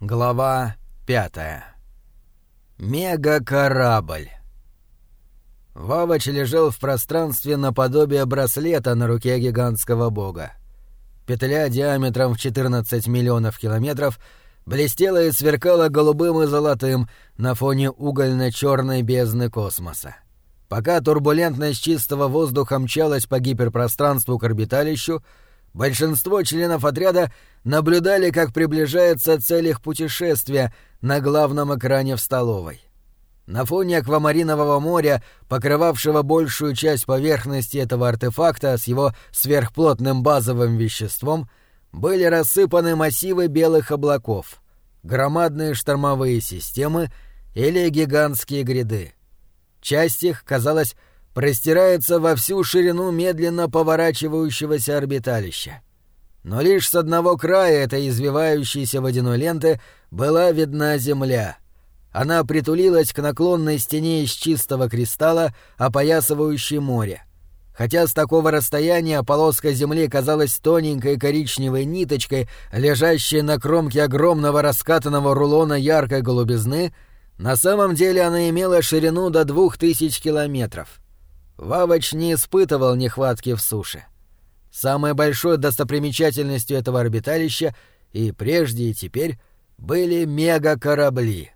Глава 5. Мегакорабль. Вавач лежал в пространстве наподобие браслета на руке гигантского бога. Петля диаметром в 14 миллионов километров блестела и сверкала голубым и золотым на фоне угольно-черной бездны космоса. Пока турбулентность чистого воздуха мчалась по гиперпространству к орбиталищу, большинство членов отряда наблюдали, как приближается цель их путешествия на главном экране в столовой. На фоне аквамаринового моря, покрывавшего большую часть поверхности этого артефакта с его сверхплотным базовым веществом, были рассыпаны массивы белых облаков, громадные штормовые системы или гигантские гряды. Часть их, казалось, простирается во всю ширину медленно поворачивающегося орбиталища. Но лишь с одного края этой извивающейся водяной ленты была видна Земля. Она притулилась к наклонной стене из чистого кристалла, опоясывающей море. Хотя с такого расстояния полоска Земли казалась тоненькой коричневой ниточкой, лежащей на кромке огромного раскатанного рулона яркой голубизны, на самом деле она имела ширину до 2000 километров. Вавач не испытывал нехватки в суше. Самой большой достопримечательностью этого орбиталища и прежде, и теперь были мегакорабли.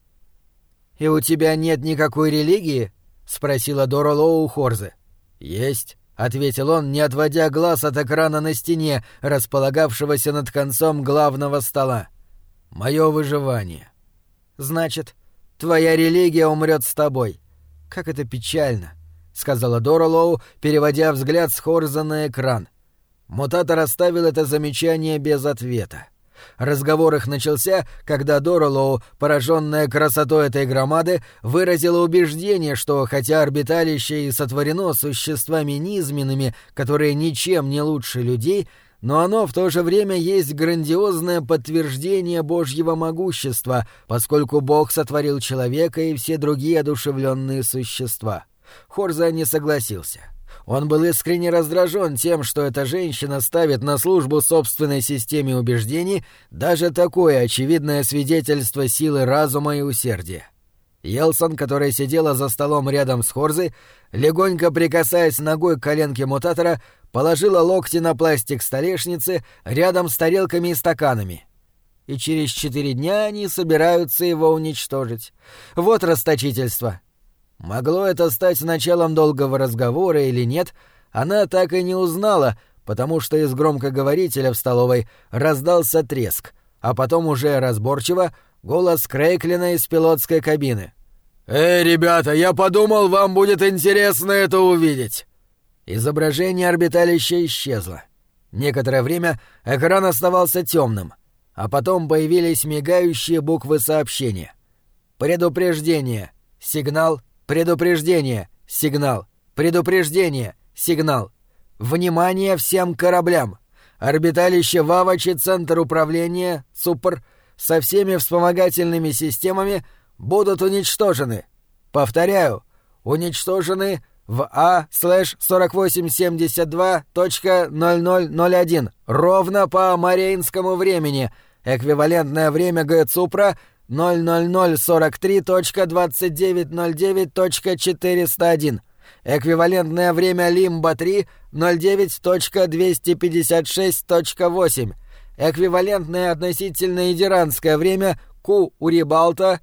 «И у тебя нет никакой религии?» — спросила Дора Лоу у Хорзы. «Есть», — ответил он, не отводя глаз от экрана на стене, располагавшегося над концом главного стола. «Мое выживание». «Значит, твоя религия умрет с тобой. Как это печально», — сказала Дора Лоу, переводя взгляд с Хорза на экран. Мутатор оставил это замечание без ответа. Разговор их начался, когда Дора Лоу, пораженная красотой этой громады, выразила убеждение, что хотя орбиталище и сотворено существами низменными, которые ничем не лучше людей, но оно в то же время есть грандиозное подтверждение Божьего могущества, поскольку Бог сотворил человека и все другие одушевленные существа. Хорза не согласился. Он был искренне раздражен тем, что эта женщина ставит на службу собственной системе убеждений даже такое очевидное свидетельство силы разума и усердия. Йелсон, которая сидела за столом рядом с Хорзой, легонько прикасаясь ногой к коленке мутатора, положила локти на пластик столешницы рядом с тарелками и стаканами. И через 4 дня они собираются его уничтожить. Вот расточительство. Могло это стать началом долгого разговора или нет, она так и не узнала, потому что из громкоговорителя в столовой раздался треск, а потом уже разборчиво голос Крейклина из пилотской кабины. «Эй, ребята, я подумал, вам будет интересно это увидеть!» Изображение орбиталища исчезло. Некоторое время экран оставался темным, а потом появились мигающие буквы сообщения. «Предупреждение! Сигнал! Предупреждение! Сигнал! Предупреждение! Сигнал! Внимание всем кораблям! Орбиталище Вавач и Центр управления, ЦУПР, со всеми вспомогательными системами будут уничтожены. Повторяю, уничтожены в А/4872.0001 ровно по Морейнскому времени, эквивалентное время ГЦУПРа 00043.2909.401, эквивалентное время Лимба-3 09.256.8, эквивалентное относительно идиранское время Q Урибалта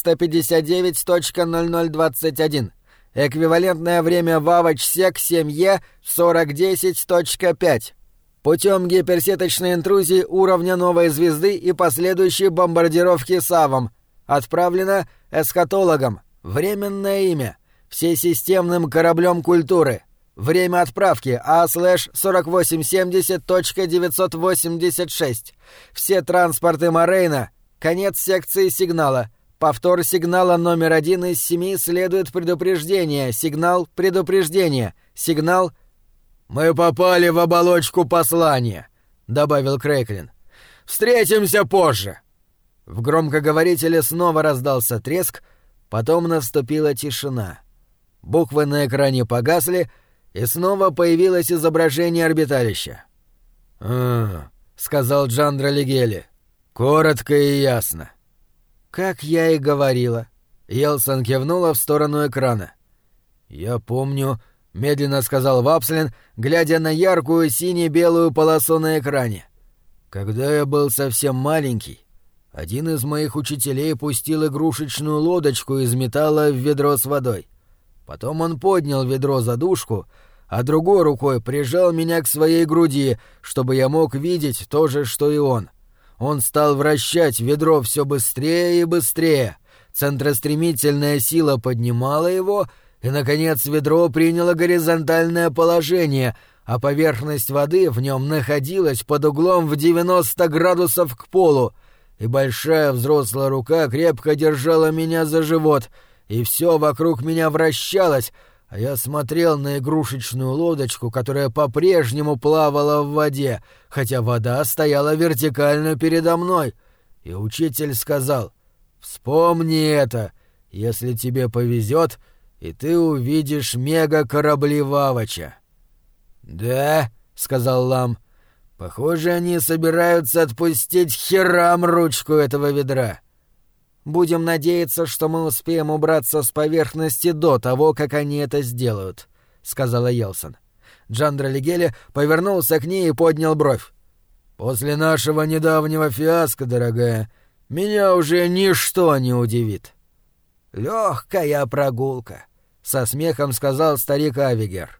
359.0021, эквивалентное время Вавач-Сек 7Е 4010.5. Путем гиперсеточной интрузии уровня новой звезды и последующей бомбардировки САВом. Отправлено эскатологом. Временное имя. Всесистемным кораблем культуры. Время отправки А/4870.986. Все транспорты Морейна. Конец секции сигнала. Повтор сигнала номер 1 из 7 следует предупреждение. Сигнал предупреждение. Сигнал... «Мы попали в оболочку послания», — добавил Крейклин. «Встретимся позже». В громкоговорителе снова раздался треск, потом наступила тишина. Буквы на экране погасли, и снова появилось изображение орбиталища. сказал Джандра Лигели. «Коротко и ясно». «Как я и говорила». Йелсон кивнула в сторону экрана. «Я помню», — медленно сказал Вапслин, глядя на яркую сине-белую полосу на экране. «Когда я был совсем маленький, один из моих учителей пустил игрушечную лодочку из металла в ведро с водой. Потом он поднял ведро за дужку, а другой рукой прижал меня к своей груди, чтобы я мог видеть то же, что и он. Он стал вращать ведро все быстрее и быстрее. Центростремительная сила поднимала его, и, наконец, ведро приняло горизонтальное положение, а поверхность воды в нем находилась под углом в 90 градусов к полу, и большая взрослая рука крепко держала меня за живот, и все вокруг меня вращалось, а я смотрел на игрушечную лодочку, которая по-прежнему плавала в воде, хотя вода стояла вертикально передо мной. И учитель сказал: «Вспомни это, если тебе повезет, и ты увидишь мега-корабли Вавача». «Да», — сказал Лам, — «похоже, они собираются отпустить херам ручку этого ведра». «Будем надеяться, что мы успеем убраться с поверхности до того, как они это сделают», — сказала Йелсон. Джандра Лигели повернулся к ней и поднял бровь. «После нашего недавнего фиаско, дорогая, меня уже ничто не удивит». «Легкая прогулка», — со смехом сказал старик Авигер.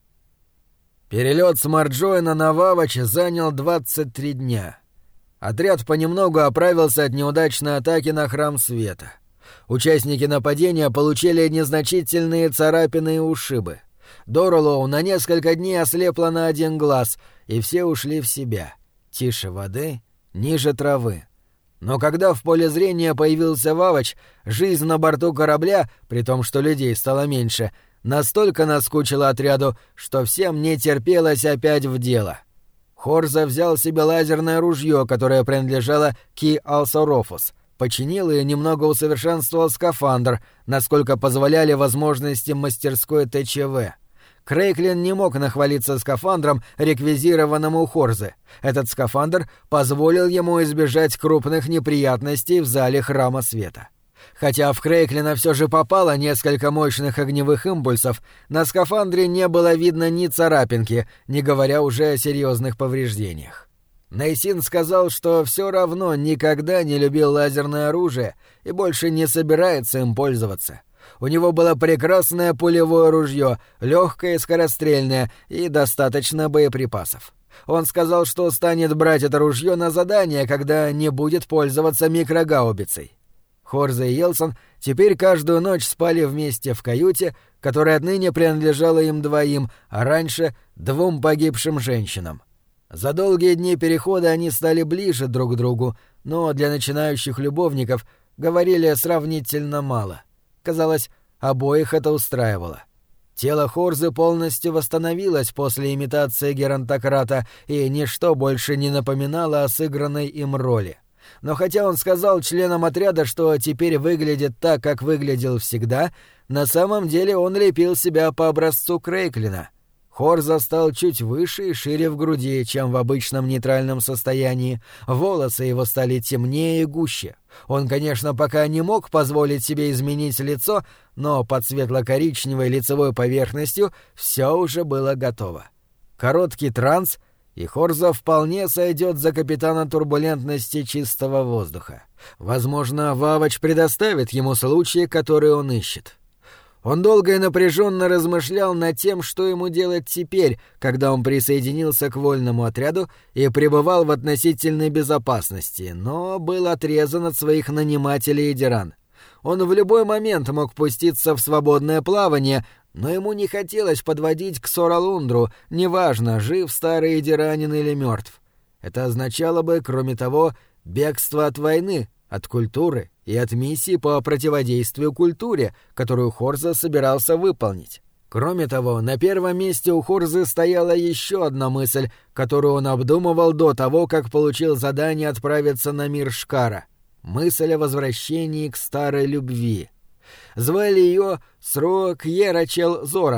Перелет с Марджоэна на Вавач занял 23 дня. Отряд понемногу оправился от неудачной атаки на Храм Света. Участники нападения получили незначительные царапины и ушибы. Доролоу на несколько дней ослепла на один глаз, и все ушли в себя. Тише воды, ниже травы. Но когда в поле зрения появился Вавач, жизнь на борту корабля, при том, что людей стало меньше, настолько наскучила отряду, что всем не терпелось опять в дело. Хорза взял себе лазерное ружье, которое принадлежало Ки Алсорофус, починил и немного усовершенствовал скафандр, насколько позволяли возможности мастерской ТЧВ. Крейклин не мог нахвалиться скафандром, реквизированным у Хорзы. Этот скафандр позволил ему избежать крупных неприятностей в зале Храма Света. Хотя в Крейклина все же попало несколько мощных огневых импульсов, на скафандре не было видно ни царапинки, не говоря уже о серьезных повреждениях. Нейсин сказал, что все равно никогда не любил лазерное оружие и больше не собирается им пользоваться. У него было прекрасное пулевое ружье, легкое и скорострельное, и достаточно боеприпасов. Он сказал, что станет брать это ружье на задание, когда не будет пользоваться микрогаубицей. Хорза и Йелсон теперь каждую ночь спали вместе в каюте, которая отныне принадлежала им двоим, а раньше — 2 погибшим женщинам. За долгие дни перехода они стали ближе друг к другу, но для начинающих любовников говорили сравнительно мало. Казалось, обоих это устраивало. Тело Хорзы полностью восстановилось после имитации геронтократа, и ничто больше не напоминало о сыгранной им роли. Но хотя он сказал членам отряда, что теперь выглядит так, как выглядел всегда, на самом деле он лепил себя по образцу Крейклина. Хорза стал чуть выше и шире в груди, чем в обычном нейтральном состоянии. Волосы его стали темнее и гуще. Он, конечно, пока не мог позволить себе изменить лицо, но под светло-коричневой лицевой поверхностью все уже было готово. Короткий транс — и Хорза вполне сойдет за капитана турбулентности чистого воздуха. Возможно, Вавач предоставит ему случай, который он ищет. Он долго и напряженно размышлял над тем, что ему делать теперь, когда он присоединился к вольному отряду и пребывал в относительной безопасности, но был отрезан от своих нанимателей и диран. Он в любой момент мог пуститься в свободное плавание, но ему не хотелось подводить к Соралундру, неважно, жив старый Идиранин или мертв. Это означало бы, кроме того, бегство от войны, от культуры и от миссии по противодействию культуре, которую Хорза собирался выполнить. Кроме того, на первом месте у Хорзы стояла еще одна мысль, которую он обдумывал до того, как получил задание отправиться на мир Шкара. Мысль о возвращении к старой любви. Звали ее Сро Кьерачел Зорант,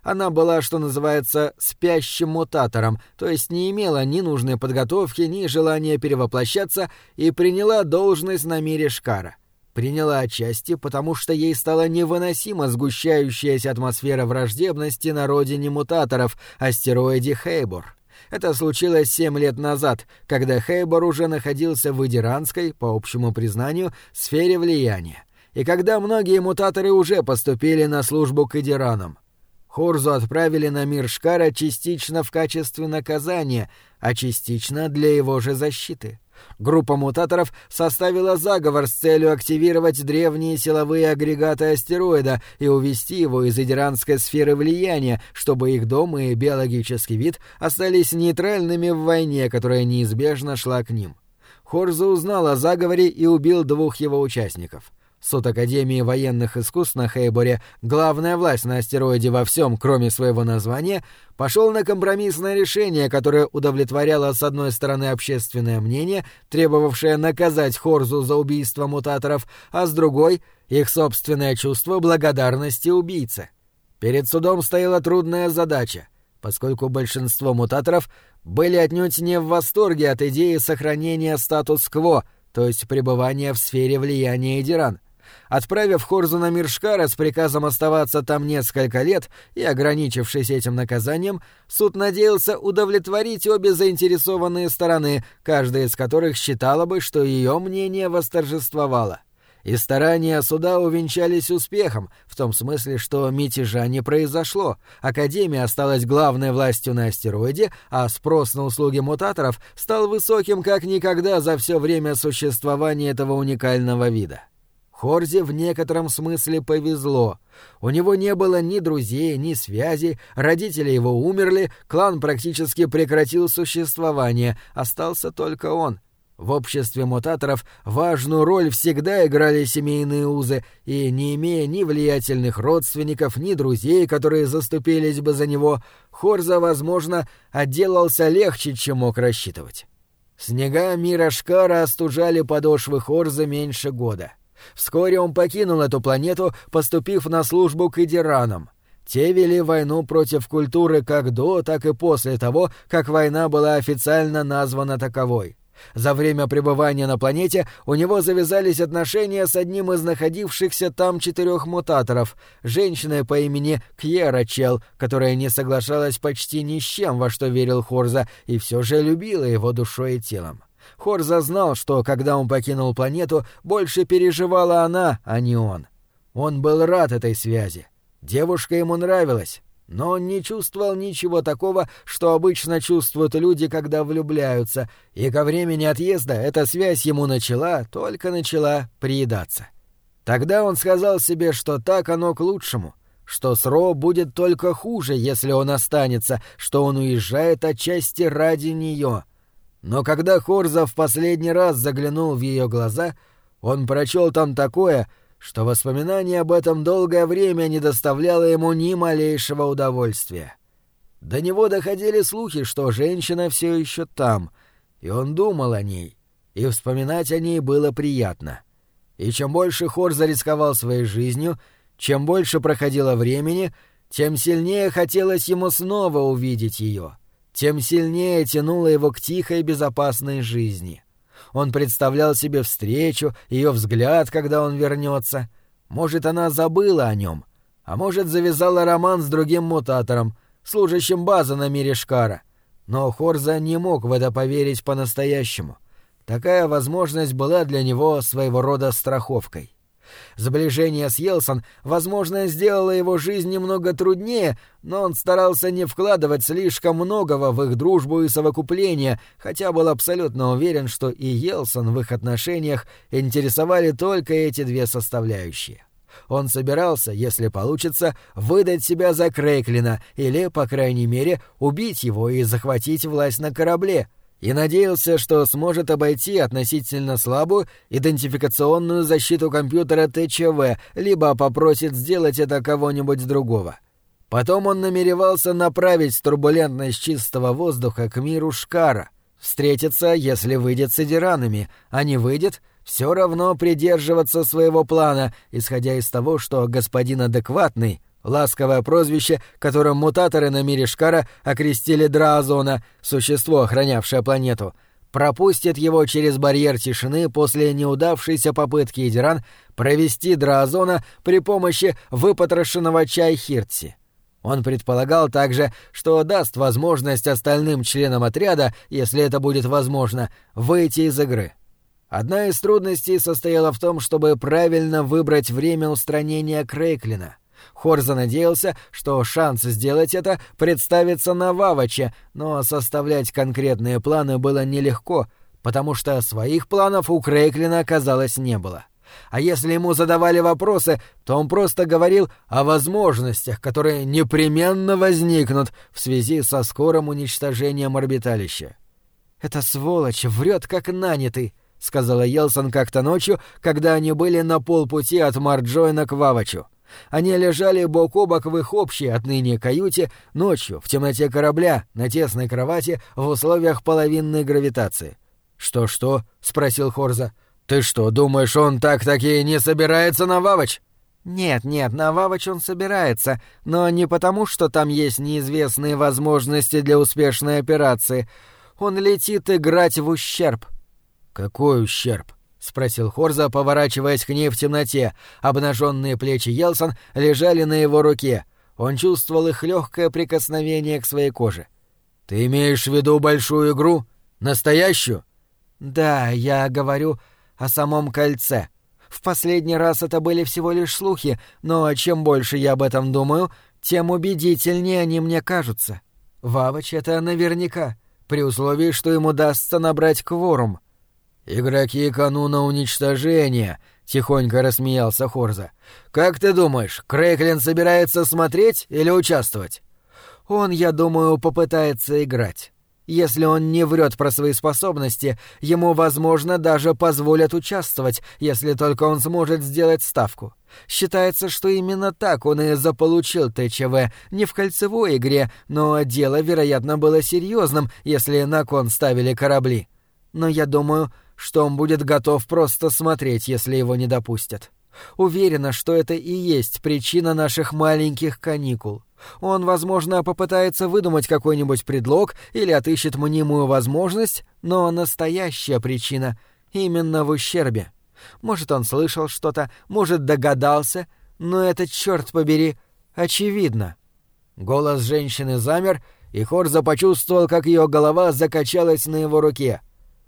Она была, что называется, спящим мутатором, то есть не имела ни нужной подготовки, ни желания перевоплощаться, и приняла должность на мире Шкара. Приняла отчасти, потому что ей стала невыносима сгущающаяся атмосфера враждебности на родине мутаторов, астероиде Хейбор. Это случилось 7 лет назад, когда Хейбор уже находился в идиранской, по общему признанию, сфере влияния, и когда многие мутаторы уже поступили на службу к идиранам. Хорзу отправили на мир Шкара частично в качестве наказания, а частично для его же защиты. Группа мутаторов составила заговор с целью активировать древние силовые агрегаты астероида и увести его из идиранской сферы влияния, чтобы их дом и биологический вид остались нейтральными в войне, которая неизбежно шла к ним. Хорзу узнал о заговоре и убил 2 его участников. Суд Академии военных искусств на Хейборе, главная власть на астероиде во всем, кроме своего названия, пошел на компромиссное решение, которое удовлетворяло с одной стороны общественное мнение, требовавшее наказать Хорзу за убийство мутаторов, а с другой — их собственное чувство благодарности убийце. Перед судом стояла трудная задача, поскольку большинство мутаторов были отнюдь не в восторге от идеи сохранения статус-кво, то есть пребывания в сфере влияния Идиран. Отправив Хорзу на мир Шкара с приказом оставаться там несколько лет и ограничившись этим наказанием, суд надеялся удовлетворить обе заинтересованные стороны, каждая из которых считала бы, что ее мнение восторжествовало. И старания суда увенчались успехом, в том смысле, что мятежа не произошло, Академия осталась главной властью на астероиде, а спрос на услуги мутаторов стал высоким как никогда за все время существования этого уникального вида. Хорзе в некотором смысле повезло. У него не было ни друзей, ни связей, родители его умерли, клан практически прекратил существование, остался только он. В обществе мутаторов важную роль всегда играли семейные узы, и, не имея ни влиятельных родственников, ни друзей, которые заступились бы за него, Хорза, возможно, отделался легче, чем мог рассчитывать. Снега мира Шкара остужали подошвы Хорза меньше года. Вскоре он покинул эту планету, поступив на службу к идиранам. Те вели войну против культуры как до, так и после того, как война была официально названа таковой. За время пребывания на планете у него завязались отношения с одним из находившихся там 4 мутаторов, женщиной по имени Кьера Чел, которая не соглашалась почти ни с чем, во что верил Хорза, и все же любила его душой и телом. Хорза знал, что, когда он покинул планету, больше переживала она, а не он. Он был рад этой связи. Девушка ему нравилась, но он не чувствовал ничего такого, что обычно чувствуют люди, когда влюбляются, и ко времени отъезда эта связь ему только начала приедаться. Тогда он сказал себе, что так оно к лучшему, что с Ро будет только хуже, если он останется, что он уезжает отчасти ради нее. Но когда Хорза в последний раз заглянул в ее глаза, он прочел там такое, что воспоминание об этом долгое время не доставляло ему ни малейшего удовольствия. До него доходили слухи, что женщина все еще там, и он думал о ней, и вспоминать о ней было приятно. И чем больше Хорза рисковал своей жизнью, чем больше проходило времени, тем сильнее хотелось ему снова увидеть ее. Тем сильнее тянуло его к тихой безопасной жизни. Он представлял себе встречу, ее взгляд, когда он вернется. Может, она забыла о нем, а может, завязала роман с другим мутатором, служащим базы на мире Шкара. Но Хорза не мог в это поверить по-настоящему. Такая возможность была для него своего рода страховкой. Сближение с Йелсон, возможно, сделало его жизнь немного труднее, но он старался не вкладывать слишком многого в их дружбу и совокупление, хотя был абсолютно уверен, что и Йелсон в их отношениях интересовали только эти 2 составляющие. Он собирался, если получится, выдать себя за Крейклина или, по крайней мере, убить его и захватить власть на корабле, и надеялся, что сможет обойти относительно слабую идентификационную защиту компьютера ТЧВ, либо попросит сделать это кого-нибудь другого. Потом он намеревался направить турбулентность чистого воздуха к миру Шкара, встретиться, если выйдет с идиранами, а не выйдет, все равно придерживаться своего плана, исходя из того, что господин адекватный, ласковое прозвище, которым мутаторы на мире Шкара окрестили Драазона, существо, охранявшее планету, пропустит его через барьер тишины после неудавшейся попытки Идиран провести Драазона при помощи выпотрошенного Чайхиртси. Он предполагал также, что даст возможность остальным членам отряда, если это будет возможно, выйти из игры. Одна из трудностей состояла в том, чтобы правильно выбрать время устранения Крейклина. Хорза надеялся, что шанс сделать это представится на Ваваче, но составлять конкретные планы было нелегко, потому что своих планов у Крейклина, казалось, не было. А если ему задавали вопросы, то он просто говорил о возможностях, которые непременно возникнут в связи со скорым уничтожением орбиталища. «Эта сволочь врет как нанятый», — сказала Йелсон как-то ночью, когда они были на полпути от Марджойна к Вавачу. Они лежали бок о бок в их общей отныне каюте ночью в темноте корабля на тесной кровати в условиях половинной гравитации. «Что?» — спросил Хорза. «Ты что, думаешь, он так-таки не собирается на Вавач?» «Нет, на Вавач он собирается, но не потому, что там есть неизвестные возможности для успешной операции. Он летит играть в ущерб». «Какой ущерб?» — спросил Хорза, поворачиваясь к ней в темноте. Обнаженные плечи Йелсон лежали на его руке. Он чувствовал их легкое прикосновение к своей коже. «Ты имеешь в виду большую игру? Настоящую?» «Да, я говорю о самом кольце. В последний раз это были всего лишь слухи, но чем больше я об этом думаю, тем убедительнее они мне кажутся. Вавач — это наверняка, при условии, что им удастся набрать кворум». «Игроки кануна уничтожения», — тихонько рассмеялся Хорза. «Как ты думаешь, Крейклин собирается смотреть или участвовать?» «Он, я думаю, попытается играть. Если он не врет про свои способности, ему, возможно, даже позволят участвовать, если только он сможет сделать ставку. Считается, что именно так он и заполучил ТЧВ, не в кольцевой игре, но дело, вероятно, было серьезным, если на кон ставили корабли. Но я думаю, что он будет готов просто смотреть, если его не допустят. Уверена, что это и есть причина наших маленьких каникул. Он, возможно, попытается выдумать какой-нибудь предлог или отыщет мнимую возможность, но настоящая причина именно в ущербе. Может, он слышал что-то, может, догадался, но это, черт побери, очевидно». Голос женщины замер, и Хорза почувствовал, как ее голова закачалась на его руке.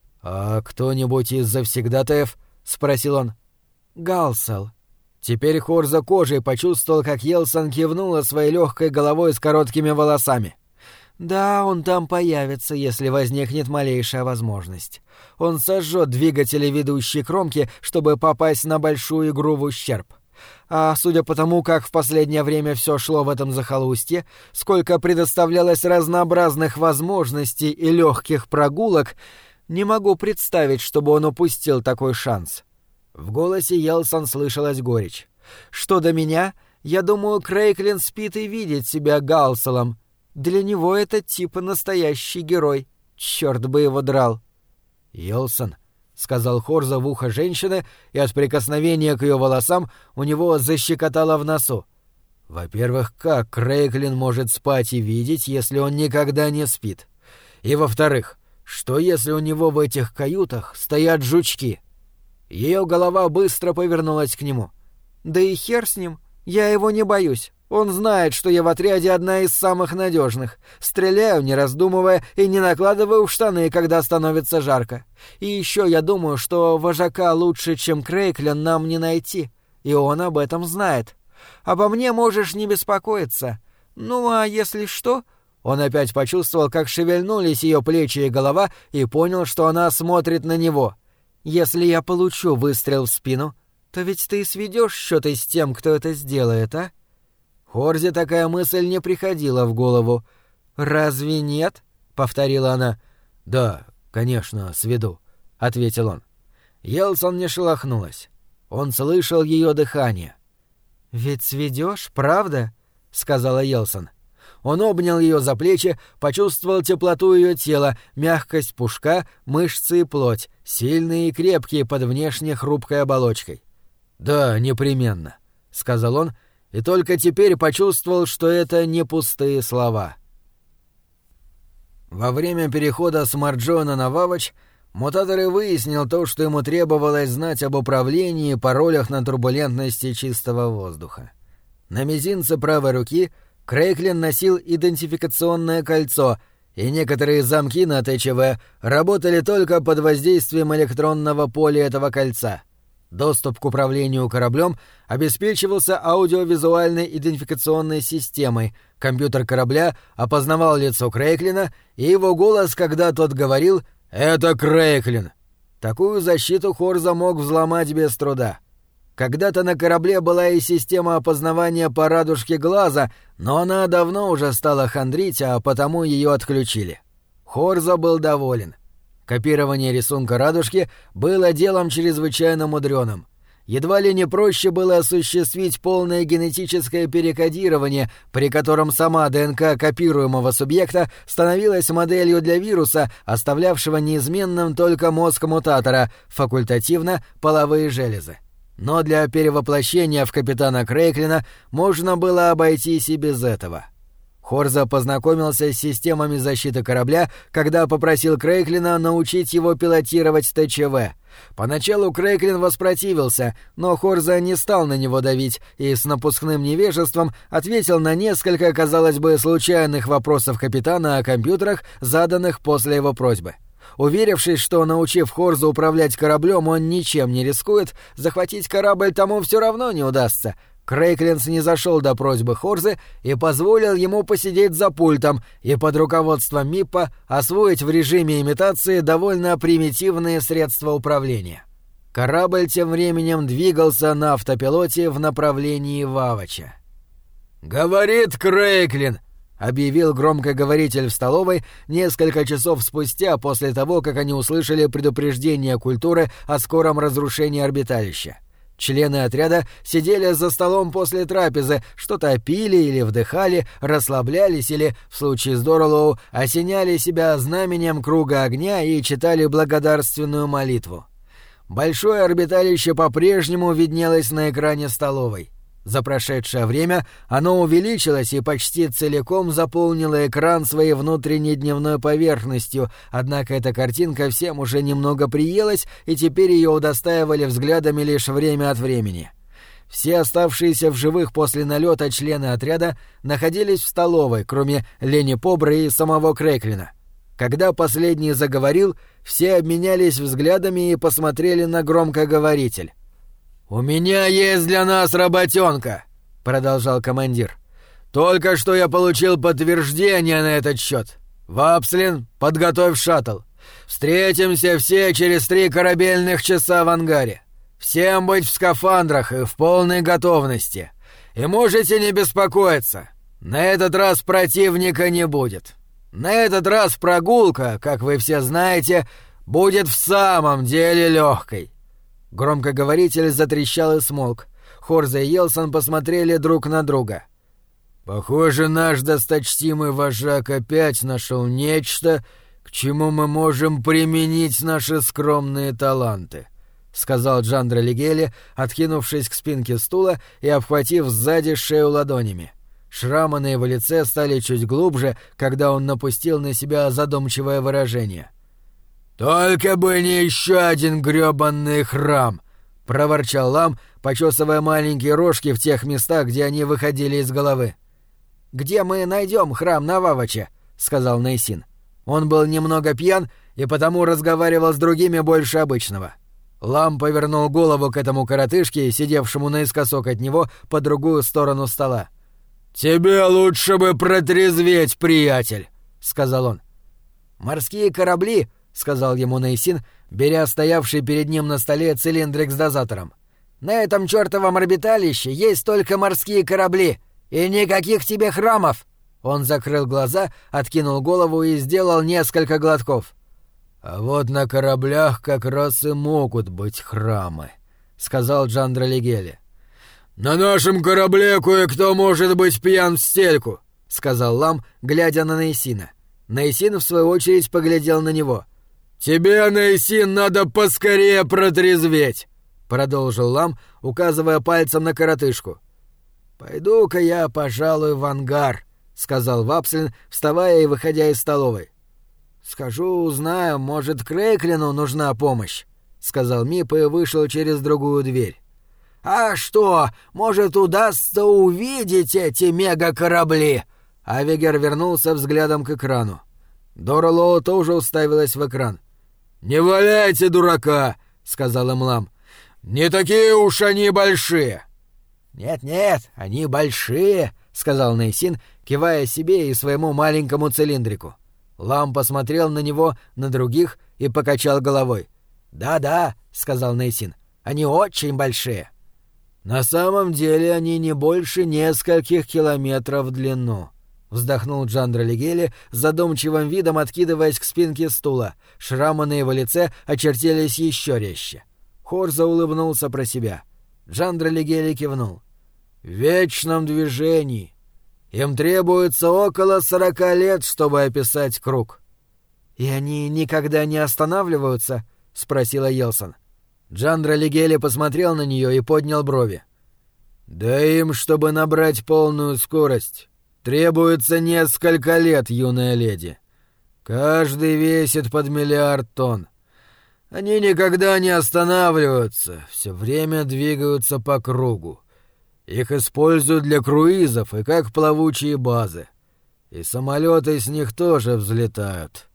«А кто-нибудь из завсегдатаев?» — спросил он. «Галсел». Теперь Хорза кожей почувствовал, как Йелсон кивнула своей легкой головой с короткими волосами. «Да, он там появится, если возникнет малейшая возможность. Он сожжет двигатели ведущей кромки, чтобы попасть на большую игру в ущерб. А судя по тому, как в последнее время все шло в этом захолустье, сколько предоставлялось разнообразных возможностей и легких прогулок, не могу представить, чтобы он упустил такой шанс». В голосе Йелсон слышалась горечь. «Что до меня, я думаю, Крейклин спит и видит себя Галселом. Для него это типа настоящий герой. Чёрт бы его драл». «Йелсон», — сказал Хорза в ухо женщины, и от прикосновения к ее волосам у него защекотало в носу. «Во-первых, как Крейклин может спать и видеть, если он никогда не спит? И во-вторых, что если у него в этих каютах стоят жучки?» Ее голова быстро повернулась к нему. «Да и хер с ним. Я его не боюсь. Он знает, что я в отряде одна из самых надежных. Стреляю, не раздумывая, и не накладываю в штаны, когда становится жарко. И еще я думаю, что вожака лучше, чем Крейклин, нам не найти. И он об этом знает. Обо мне можешь не беспокоиться. Ну, а если что...» Он опять почувствовал, как шевельнулись ее плечи и голова, и понял, что она смотрит на него. «Если я получу выстрел в спину, то ведь ты сведешь счеты с тем, кто это сделает, а?» Хорзе такая мысль не приходила в голову. «Разве нет?» — повторила она. «Да, конечно, сведу», — ответил он. Йелсон не шелохнулась. Он слышал ее дыхание. «Ведь сведешь, правда?» — сказала Йелсон. Он обнял ее за плечи, почувствовал теплоту ее тела, мягкость пушка, мышцы и плоть, сильные и крепкие под внешне хрупкой оболочкой. «Да, непременно», — сказал он, и только теперь почувствовал, что это не пустые слова. Во время перехода с Марджона на Вавач мутатор выяснил то, что ему требовалось знать об управлении и паролях на турбулентности чистого воздуха. На мизинце правой руки Крейклин носил идентификационное кольцо, и некоторые замки на ТЧВ работали только под воздействием электронного поля этого кольца. Доступ к управлению кораблем обеспечивался аудиовизуальной идентификационной системой. Компьютер корабля опознавал лицо Крейклина, и его голос, когда тот говорил «Это Крейклин». Такую защиту Хорза мог взломать без труда. Когда-то на корабле была и система опознавания по радужке глаза, но она давно уже стала хандрить, а потому ее отключили. Хорза был доволен. Копирование рисунка радужки было делом чрезвычайно мудрёным. Едва ли не проще было осуществить полное генетическое перекодирование, при котором сама ДНК копируемого субъекта становилась моделью для вируса, оставлявшего неизменным только мозг мутатора, факультативно половые железы. Но для перевоплощения в капитана Крейклина можно было обойтись и без этого. Хорза познакомился с системами защиты корабля, когда попросил Крейклина научить его пилотировать ТЧВ. Поначалу Крейклин воспротивился, но Хорза не стал на него давить и с напускным невежеством ответил на несколько, казалось бы, случайных вопросов капитана о компьютерах, заданных после его просьбы. Уверившись, что, научив Хорза управлять кораблем, он ничем не рискует, захватить корабль тому все равно не удастся, Крейклин снизошел до просьбы Хорзы и позволил ему посидеть за пультом и под руководством МИПа освоить в режиме имитации довольно примитивные средства управления. Корабль тем временем двигался на автопилоте в направлении Вавача. «Говорит Крейклин!» — объявил громкоговоритель в столовой несколько часов спустя после того, как они услышали предупреждение культуры о скором разрушении орбиталища. Члены отряда сидели за столом после трапезы, что-то пили или вдыхали, расслаблялись или, в случае с Доролоу, осеняли себя знаменем круга огня и читали благодарственную молитву. Большое орбиталище по-прежнему виднелось на экране столовой. За прошедшее время оно увеличилось и почти целиком заполнило экран своей внутренней дневной поверхностью, однако эта картинка всем уже немного приелась, и теперь ее удостаивали взглядами лишь время от времени. Все оставшиеся в живых после налета члены отряда находились в столовой, кроме Лени Побра и самого Крейклина. Когда последний заговорил, все обменялись взглядами и посмотрели на громкоговоритель. «У меня есть для нас работенка», — продолжал командир. «Только что я получил подтверждение на этот счет. Вапслин, подготовь шаттл. Встретимся все через 3 корабельных часа в ангаре. Всем быть в скафандрах и в полной готовности. И можете не беспокоиться. На этот раз противника не будет. На этот раз прогулка, как вы все знаете, будет в самом деле легкой». Громкоговоритель затрещал и смолк. Хорза и Йелсон посмотрели друг на друга. «Похоже, наш досточтимый вожак опять нашел нечто, к чему мы можем применить наши скромные таланты», — сказал Джандра Лигели, откинувшись к спинке стула и обхватив сзади шею ладонями. Шрамы на его лице стали чуть глубже, когда он напустил на себя задумчивое выражение. «Только бы не еще один грёбаный храм!» — проворчал Лам, почесывая маленькие рожки в тех местах, где они выходили из головы. «Где мы найдем храм на Ваваче?» — сказал Нейсин. Он был немного пьян и потому разговаривал с другими больше обычного. Лам повернул голову к этому коротышке, сидевшему наискосок от него по другую сторону стола. «Тебе лучше бы протрезветь, приятель!» — сказал он. «Морские корабли», — сказал ему Нейсин, беря стоявший перед ним на столе цилиндрик с дозатором. «На этом чёртовом орбиталище есть только морские корабли, и никаких тебе храмов!» Он закрыл глаза, откинул голову и сделал несколько глотков. «А вот на кораблях как раз и могут быть храмы», — сказал Джандра Лигели. «На нашем корабле кое-кто может быть пьян в стельку», — сказал Лам, глядя на Нейсина. Нейсин, в свою очередь, поглядел на него. «Тебе, Нейсин, надо поскорее протрезветь», — продолжил Лам, указывая пальцем на коротышку. «Пойду-ка я, пожалуй, в ангар», — сказал Вапслин, вставая и выходя из столовой. «Схожу, узнаю, может, Крейклину нужна помощь», — сказал Мип и вышел через другую дверь. «А что, может, удастся увидеть эти мегакорабли?» Авигер вернулся взглядом к экрану. Доролоу тоже уставилась в экран. «Не валяйте дурака», — сказал им Лам. «Не такие уж они большие». «Нет-нет, они большие», — сказал Нейсин, кивая себе и своему маленькому цилиндрику. Лам посмотрел на него, на других и покачал головой. «Да-да», — сказал Нейсин, — «они очень большие». «На самом деле они не больше нескольких километров в длину», — вздохнул Джандра Лигели с задумчивым видом, откидываясь к спинке стула. Шрамы на его лице очертились еще резче. Хорза улыбнулся про себя. Джандра Лигели кивнул. «В вечном движении. Им требуется около 40 лет, чтобы описать круг». «И они никогда не останавливаются?» — спросила Йелсон. Джандра Лигели посмотрел на нее и поднял брови. «Да им, чтобы набрать полную скорость, требуется несколько лет, юная леди. Каждый весит под 1 миллиард тонн. Они никогда не останавливаются, все время двигаются по кругу. Их используют для круизов и как плавучие базы. И самолеты с них тоже взлетают».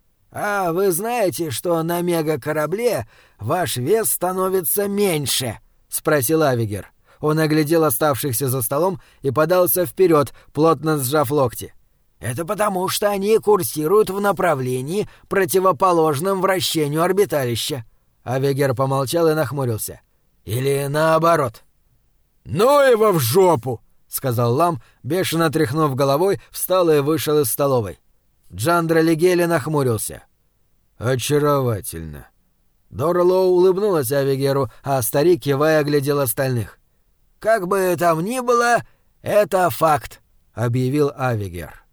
«А вы знаете, что на мегакорабле ваш вес становится меньше?» — спросил Авигер. Он оглядел оставшихся за столом и подался вперед, плотно сжав локти. «Это потому, что они курсируют в направлении, противоположном вращению орбиталища». Авигер помолчал и нахмурился. «Или наоборот». «Ну его в жопу!» — сказал Лам, бешено тряхнув головой, встал и вышел из столовой. Джандра Лигели нахмурился. «Очаровательно». Доролоу улыбнулась Авигеру, а старик, кивая, оглядел остальных. «Как бы там ни было, это факт», — объявил Авигер.